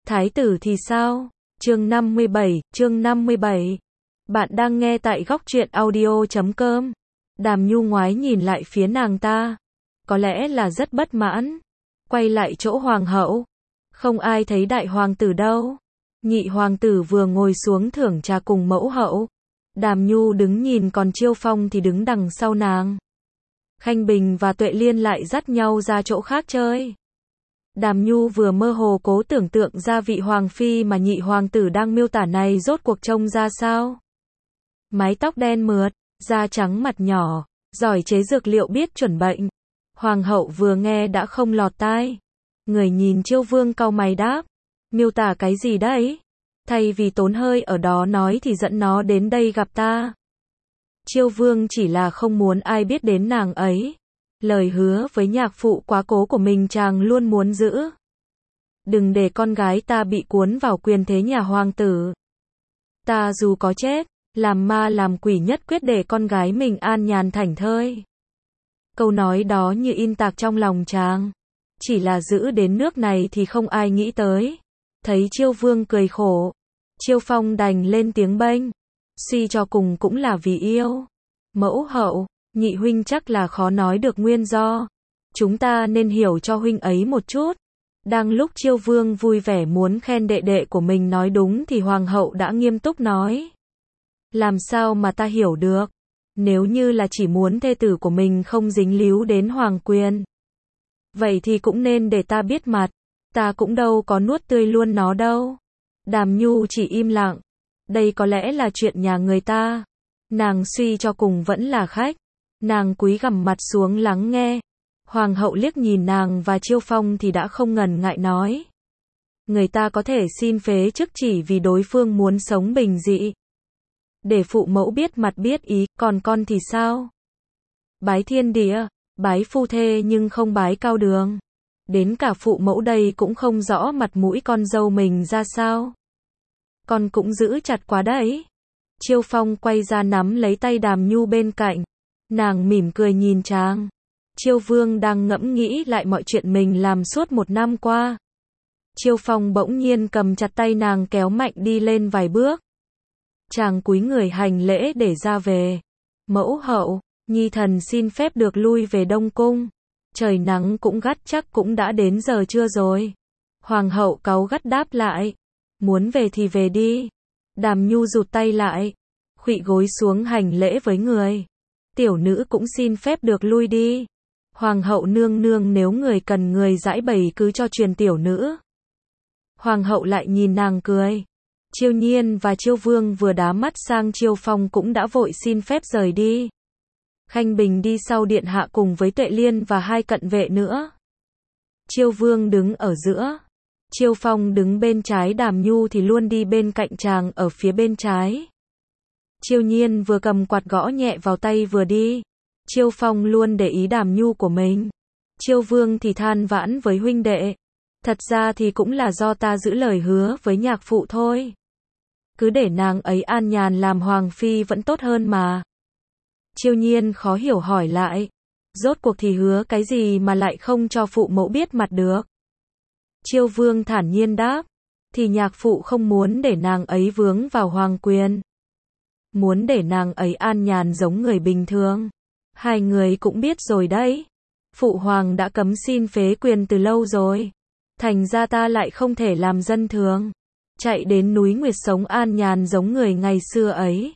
Thái tử thì sao? Chương 57. Bạn đang nghe tại góc truyện audio.com. Đàm Nhu ngoái nhìn lại phía nàng ta. Có lẽ là rất bất mãn. Quay lại chỗ hoàng hậu. Không ai thấy đại hoàng tử đâu. Nhị hoàng tử vừa ngồi xuống thưởng trà cùng mẫu hậu. Đàm Nhu đứng nhìn, còn Chiêu Phong thì đứng đằng sau nàng. Khanh Bình và Tuệ Liên lại dắt nhau ra chỗ khác chơi. Đàm Nhu vừa mơ hồ cố tưởng tượng ra vị hoàng phi mà nhị hoàng tử đang miêu tả này rốt cuộc trông ra sao. Mái tóc đen mượt, da trắng mặt nhỏ, giỏi chế dược liệu, biết chuẩn bệnh. Hoàng hậu vừa nghe đã không lọt tai. Người nhìn Chiêu Vương cau mày đáp, miêu tả cái gì đấy? Thay vì tốn hơi ở đó nói thì dẫn nó đến đây gặp ta. Chiêu Vương chỉ là không muốn ai biết đến nàng ấy. Lời hứa với nhạc phụ quá cố của mình chàng luôn muốn giữ. Đừng để con gái ta bị cuốn vào quyền thế nhà hoàng tử. Ta dù có chết, làm ma làm quỷ nhất quyết để con gái mình an nhàn thảnh thơi. Câu nói đó như in tạc trong lòng chàng. Chỉ là giữ đến nước này thì không ai nghĩ tới. Thấy Chiêu Vương cười khổ, Chiêu Phong đành lên tiếng bênh. Suy cho cùng cũng là vì yêu. Mẫu hậu, nhị huynh chắc là khó nói được nguyên do. Chúng ta nên hiểu cho huynh ấy một chút. Đang lúc Chiêu Vương vui vẻ muốn khen đệ đệ của mình nói đúng thì hoàng hậu đã nghiêm túc nói. Làm sao mà ta hiểu được? Nếu như là chỉ muốn thê tử của mình không dính líu đến hoàng quyền, vậy thì cũng nên để ta biết mặt. Ta cũng đâu có nuốt tươi luôn nó đâu. Đàm Nhu chỉ im lặng. Đây có lẽ là chuyện nhà người ta. Nàng suy cho cùng vẫn là khách. Nàng cúi gằm mặt xuống lắng nghe. Hoàng hậu liếc nhìn nàng và Chiêu Phong thì đã không ngần ngại nói. Người ta có thể xin phế chức chỉ vì đối phương muốn sống bình dị. Để phụ mẫu biết mặt biết ý, còn con thì sao? Bái thiên địa, bái phu thê nhưng không bái cao đường. Đến cả phụ mẫu đây cũng không rõ mặt mũi con dâu mình ra sao. Con cũng giữ chặt quá đấy. Chiêu Phong quay ra nắm lấy tay Đàm Nhu bên cạnh. Nàng mỉm cười nhìn chàng. Chiêu Vương đang ngẫm nghĩ lại mọi chuyện mình làm suốt một năm qua. Chiêu Phong bỗng nhiên cầm chặt tay nàng kéo mạnh đi lên vài bước. Chàng cúi người hành lễ để ra về. Mẫu hậu, nhi thần xin phép được lui về Đông Cung. Trời nắng cũng gắt, chắc cũng đã đến giờ trưa rồi. Hoàng hậu cáu gắt đáp lại. Muốn về thì về đi. Đàm Nhu rụt tay lại, khuỵu gối xuống hành lễ với người. Tiểu nữ cũng xin phép được lui đi. Hoàng hậu nương nương, nếu người cần người giãi bày cứ cho truyền tiểu nữ. Hoàng hậu lại nhìn nàng cười. Chiêu Nhiên và Chiêu Vương vừa đá mắt sang Chiêu Phong cũng đã vội xin phép rời đi. Khanh Bình đi sau điện hạ cùng với Tuệ Liên và hai cận vệ nữa. Chiêu Vương đứng ở giữa. Chiêu Phong đứng bên trái, Đàm Nhu thì luôn đi bên cạnh chàng ở phía bên trái. Chiêu Nhiên vừa cầm quạt gõ nhẹ vào tay vừa đi. Chiêu Phong luôn để ý Đàm Nhu của mình. Chiêu Vương thì than vãn với huynh đệ. Thật ra thì cũng là do ta giữ lời hứa với nhạc phụ thôi. Cứ để nàng ấy an nhàn làm hoàng phi vẫn tốt hơn mà. Chiêu Nhiên khó hiểu hỏi lại. Rốt cuộc thì hứa cái gì mà lại không cho phụ mẫu biết mặt được? Chiêu Vương thản nhiên đáp. Thì nhạc phụ không muốn để nàng ấy vướng vào hoàng quyền. Muốn để nàng ấy an nhàn giống người bình thường. Hai người cũng biết rồi đấy. Phụ hoàng đã cấm xin phế quyền từ lâu rồi. Thành ra ta lại không thể làm dân thường. Chạy đến núi Nguyệt sống an nhàn giống người ngày xưa ấy.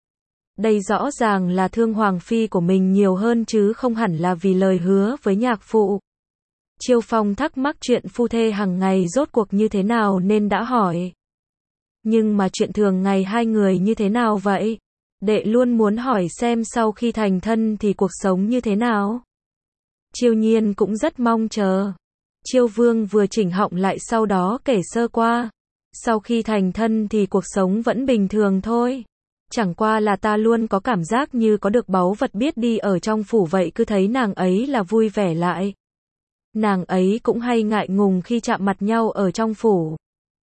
Đây rõ ràng là thương hoàng phi của mình nhiều hơn chứ không hẳn là vì lời hứa với nhạc phụ. Chiêu Phong thắc mắc chuyện phu thê hàng ngày rốt cuộc như thế nào nên đã hỏi. Nhưng mà chuyện thường ngày hai người như thế nào vậy? Đệ luôn muốn hỏi xem sau khi thành thân thì cuộc sống như thế nào. Chiêu Nhiên cũng rất mong chờ. Chiêu Vương vừa chỉnh họng lại sau đó kể sơ qua. Sau khi thành thân thì cuộc sống vẫn bình thường thôi. Chẳng qua là ta luôn có cảm giác như có được báu vật biết đi ở trong phủ vậy, cứ thấy nàng ấy là vui vẻ lại. Nàng ấy cũng hay ngại ngùng khi chạm mặt nhau ở trong phủ.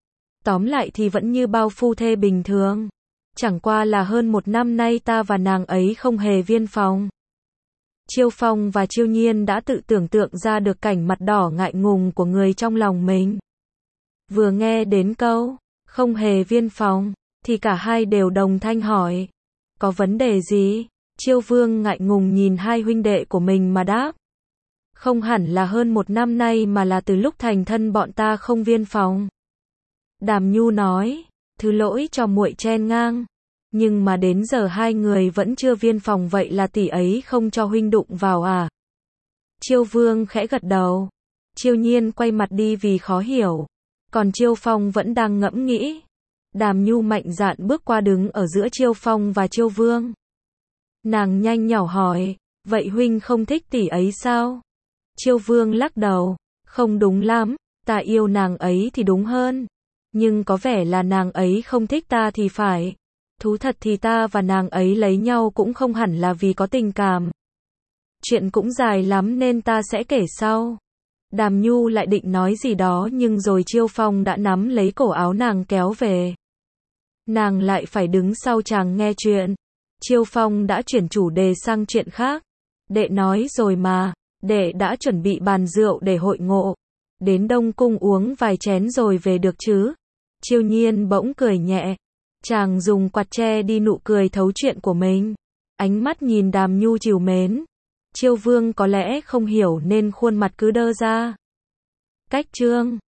Tóm lại thì vẫn như bao phu thê bình thường. Chẳng qua là hơn một năm nay ta và nàng ấy không hề viên phòng. Chiêu Phong và Chiêu Nhiên đã tự tưởng tượng ra được cảnh mặt đỏ ngại ngùng của người trong lòng mình. Vừa nghe đến câu, không hề viên phòng, thì cả hai đều đồng thanh hỏi. Có vấn đề gì? Chiêu Vương ngại ngùng nhìn hai huynh đệ của mình mà đáp. Không hẳn là hơn 1 năm nay mà là từ lúc thành thân bọn ta không viên phòng. Đàm Nhu nói, thứ lỗi cho muội chen ngang. Nhưng mà đến giờ hai người vẫn chưa viên phòng, vậy là tỷ ấy không cho huynh đụng vào à? Chiêu Vương khẽ gật đầu. Chiêu Nhiên quay mặt đi vì khó hiểu. Còn Chiêu Phong vẫn đang ngẫm nghĩ. Đàm Nhu mạnh dạn bước qua đứng ở giữa Chiêu Phong và Chiêu Vương. Nàng nhanh nhỏ hỏi, vậy huynh không thích tỷ ấy sao? Chiêu Vương lắc đầu, không đúng lắm, ta yêu nàng ấy thì đúng hơn. Nhưng có vẻ là nàng ấy không thích ta thì phải. Thú thật thì ta và nàng ấy lấy nhau cũng không hẳn là vì có tình cảm. Chuyện cũng dài lắm nên ta sẽ kể sau. Đàm Nhu lại định nói gì đó nhưng rồi Chiêu Phong đã nắm lấy cổ áo nàng kéo về. Nàng lại phải đứng sau chàng nghe chuyện. Chiêu Phong đã chuyển chủ đề sang chuyện khác. Đệ nói rồi mà, đệ đã chuẩn bị bàn rượu để hội ngộ. Đến Đông Cung uống vài chén rồi về được chứ? Chiêu Nhiên bỗng cười nhẹ. Chàng dùng quạt che đi nụ cười thấu chuyện của mình. Ánh mắt nhìn Đàm Nhu trìu mến. Chiêu Vương có lẽ không hiểu nên khuôn mặt cứ đơ ra. Cách chương